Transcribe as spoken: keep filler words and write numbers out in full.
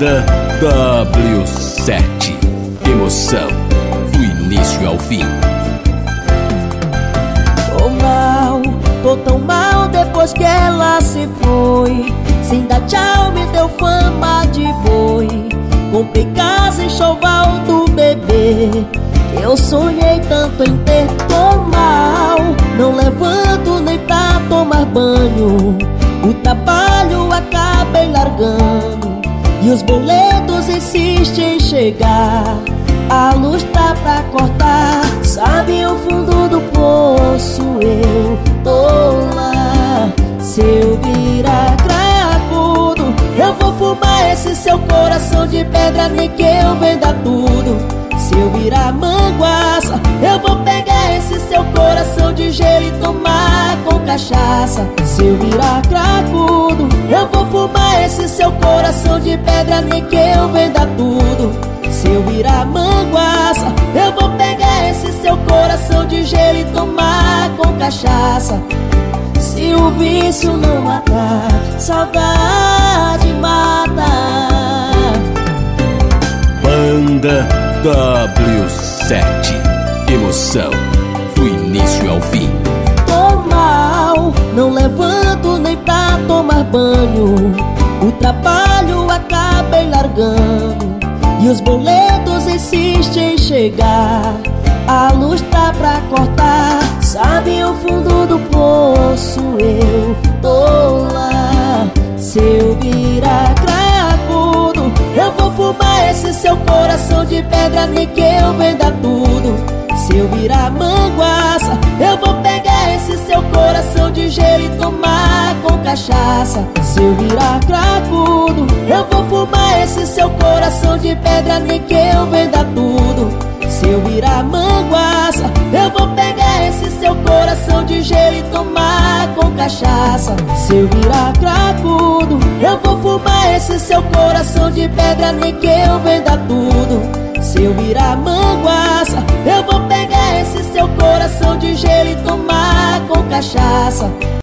Banda W sete. Emoção do início ao fim. Tô mal, tô tão mal depois que ela se foi. Sem dar tchau me deu fama de boi. Comprei casa em Choval do bebê. Eu sonhei tanto em ter. Tô mal, não levanto nem pra tomar banho. O trabalho acabei largando e os boletos insistem em chegar. A luz tá pra cortar, sabe o fundo do poço eu tô lá. Se eu virar cracudo, eu vou fumar esse seu coração de pedra, nem que eu venda tudo. Se eu virar manguaça, eu vou pegar esse seu coração de gelo e tomar com cachaça. Se eu virar cracudo, eu vou fumar esse seu coração de pedra, nem que eu venda tudo. Se eu virar manguaça, eu vou pegar esse seu coração de gelo e tomar com cachaça. Se o vício não matar, saudade mata. Banda W sete. Emoção do início ao fim. Tô mal, não levanto nem pra tomar banho. O trabalho acabei largando e os boletos insistem em chegar. A luz tá pra cortar, sabe o fundo do poço eu tô lá. Se eu virar cracudo, eu vou fumar esse seu coração de pedra, nem que eu venda tudo. Se eu virar manguaça, eu vou pegar esse seu coração de gelo e tomar com cachaça. Se eu virar cracudo, eu vou fumar esse seu coração de pedra, nem que eu venda tudo. Se eu virar manguaça, eu vou pegar esse seu coração de gelo e tomar com cachaça. Se eu virar cracudo, eu vou fumar esse seu coração de pedra, nem que eu venda tudo. Se eu virar manguaça, eu vou pegar esse seu coração de gelo e tomar com cachaça.